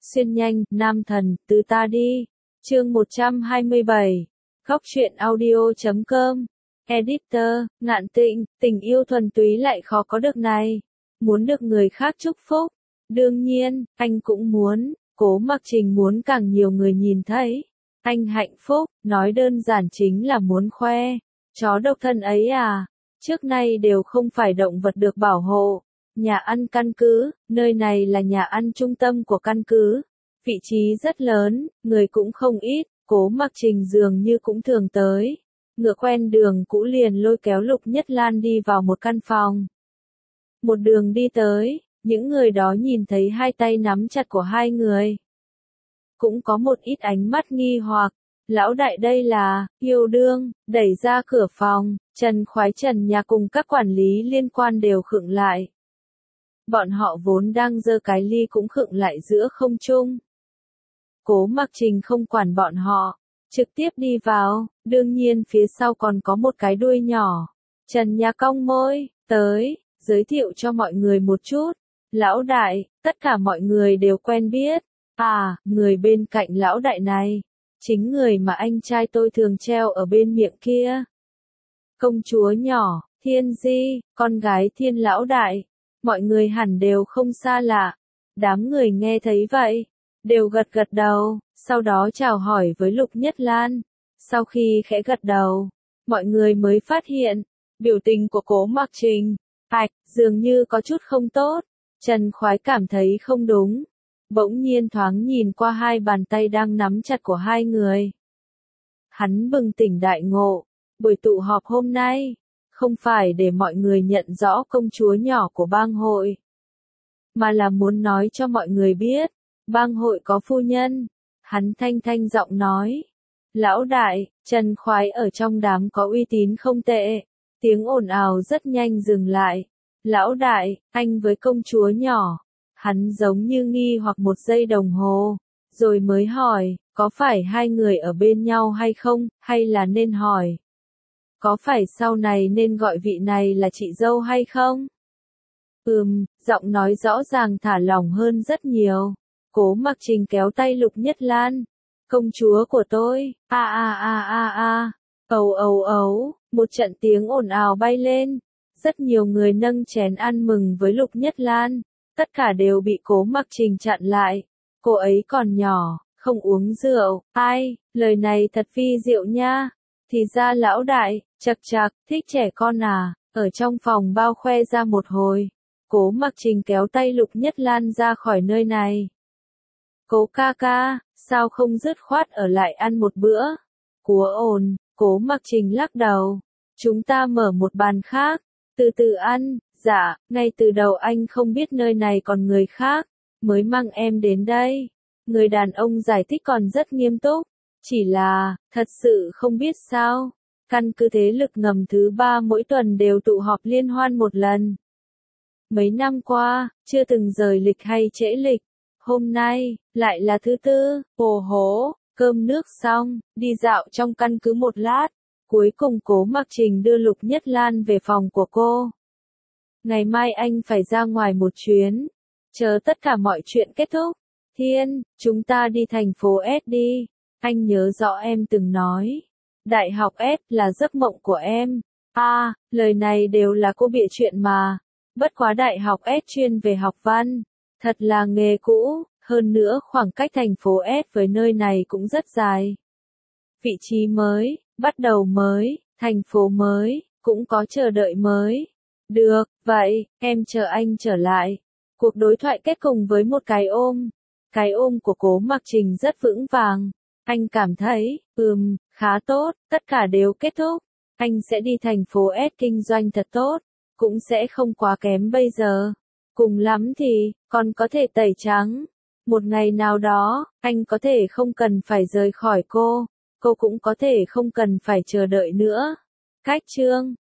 Xuyên nhanh, nam thần, từ ta đi. Chương 127. Góc truyện audio.com. Editor, Ngạn Tịnh, tình yêu thuần túy lại khó có được này. Muốn được người khác chúc phúc. Đương nhiên, anh cũng muốn, Cố Mặc Trình muốn càng nhiều người nhìn thấy. Anh hạnh phúc, nói đơn giản chính là muốn khoe. Chó độc thân ấy à, trước nay đều không phải động vật được bảo hộ. Nhà ăn căn cứ, nơi này là nhà ăn trung tâm của căn cứ. Vị trí rất lớn, người cũng không ít, Cố Mặc Trình dường như cũng thường tới. Ngựa quen đường cũ liền lôi kéo Lục Nhất Lan đi vào một căn phòng. Một đường đi tới, những người đó nhìn thấy hai tay nắm chặt của hai người. Cũng có một ít ánh mắt nghi hoặc, lão đại đây là, yêu đương, đẩy ra cửa phòng, Trần Khoái Trần nhà cùng các quản lý liên quan đều khựng lại. Bọn họ vốn đang giơ cái ly cũng khựng lại giữa không trung. Cố Mặc Trình không quản bọn họ, trực tiếp đi vào, đương nhiên phía sau còn có một cái đuôi nhỏ. Trần nhà cong môi, tới, giới thiệu cho mọi người một chút. Lão đại, tất cả mọi người đều quen biết. À, người bên cạnh lão đại này, chính người mà anh trai tôi thường treo ở bên miệng kia. Công chúa nhỏ, Thiên Di, con gái Thiên lão đại. Mọi người hẳn đều không xa lạ. Đám người nghe thấy vậy, đều gật gật đầu, sau đó chào hỏi với Lục Nhất Lan. Sau khi khẽ gật đầu, mọi người mới phát hiện, biểu tình của Cố Mặc Trình, dường như có chút không tốt. Trần Khoái cảm thấy không đúng. Bỗng nhiên thoáng nhìn qua hai bàn tay đang nắm chặt của hai người. Hắn bừng tỉnh đại ngộ, buổi tụ họp hôm nay, không phải để mọi người nhận rõ công chúa nhỏ của bang hội, mà là muốn nói cho mọi người biết, bang hội có phu nhân. Hắn thanh giọng nói, lão đại, Trần Khoái ở trong đám có uy tín không tệ. Tiếng ồn ào rất nhanh dừng lại. Lão đại, anh với công chúa nhỏ. Hắn giống như nghi hoặc một giây đồng hồ, rồi mới hỏi, có phải hai người ở bên nhau hay không, hay là nên hỏi, có phải sau này nên gọi vị này là chị dâu hay không? Giọng nói rõ ràng thả lỏng hơn rất nhiều. Cố Mặc Trình kéo tay Lục Nhất Lan. Công chúa của tôi, ấu, một trận tiếng ồn ào bay lên. Rất nhiều người nâng chén ăn mừng với Lục Nhất Lan. Tất cả đều bị Cố Mặc Trình chặn lại. Cô ấy còn nhỏ, không uống rượu. Ai, lời này thật phi diệu nha. Thì ra lão đại, chật chạc, thích trẻ con à, ở trong phòng bao khoe ra một hồi. Cố Mặc Trình kéo tay Lục Nhất Lan ra khỏi nơi này. Cố ca ca, sao không dứt khoát ở lại ăn một bữa? Cúa ồn, Cố Mặc Trình lắc đầu. Chúng ta mở một bàn khác, từ từ ăn. Dạ, ngay từ đầu anh không biết nơi này còn người khác, mới mang em đến đây. Người đàn ông giải thích còn rất nghiêm túc. Chỉ là, thật sự không biết sao. Căn cứ thế lực ngầm thứ 3 mỗi tuần đều tụ họp liên hoan một lần. Mấy năm qua, chưa từng rời lịch hay trễ lịch. Hôm nay, lại là thứ tư. Ồ hố, cơm nước xong, đi dạo trong căn cứ một lát. Cuối cùng Cố Mặc Trình đưa Lục Nhất Lan về phòng của cô. Ngày mai anh phải ra ngoài một chuyến. Chờ tất cả mọi chuyện kết thúc. Thiên, chúng ta đi thành phố S đi. Anh nhớ rõ em từng nói. Đại học S là giấc mộng của em. Lời này đều là cô bịa chuyện mà. Bất quá đại học S chuyên về học văn. Thật là nghề cũ. Hơn nữa khoảng cách thành phố S với nơi này cũng rất dài. Vị trí mới, bắt đầu mới, thành phố mới, cũng có chờ đợi mới. Được, vậy, em chờ anh trở lại. Cuộc đối thoại kết cùng với một cái ôm. Cái ôm của Cố Mặc Trình rất vững vàng. Anh cảm thấy, khá tốt, tất cả đều kết thúc. Anh sẽ đi thành phố S kinh doanh thật tốt, cũng sẽ không quá kém bây giờ. Cùng lắm thì, còn có thể tẩy trắng. Một ngày nào đó, anh có thể không cần phải rời khỏi cô cũng có thể không cần phải chờ đợi nữa. Cách chương